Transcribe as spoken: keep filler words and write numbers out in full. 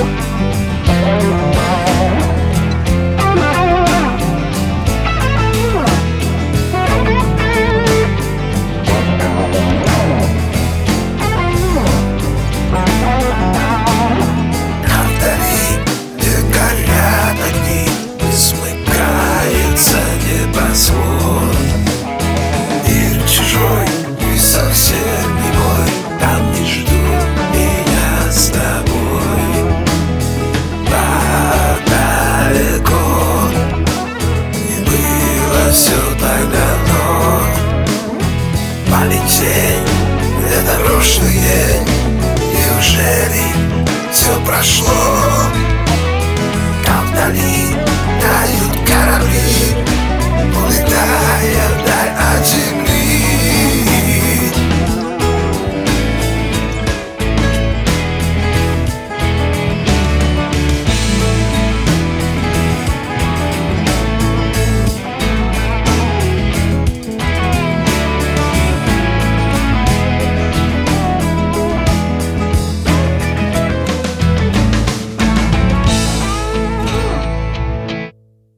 Все так давно. Полетень, это прошлый день. Неужели все прошло? Там вдали тают корабли, улетая вдаль от земли.